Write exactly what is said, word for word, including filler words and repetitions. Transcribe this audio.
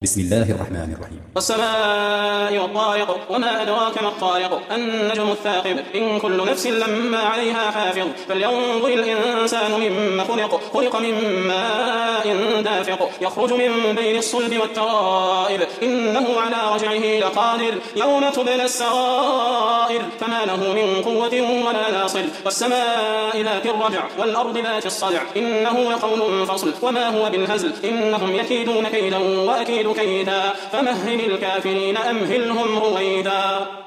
بسم الله الرحمن الرحيم. والسماء والطارق وما أدراك ما الطارق النجم الثاقب إن كل نفس لما عليها حافظ فلينظر الإنسان مما خلق خلق من ماء دافق يخرج من بين الصلب والترائب إنه على رجعه لقادر يوم تبلى السرائر فما له من قوة ولا ناصر والسماء ذات الرجع والأرض ذات الصدع إنه لقول فصل وما هو بالهزل إنهم يكيدون كيدا وأكيد كيدا فمهل الكافرين أمهلهم رويدا.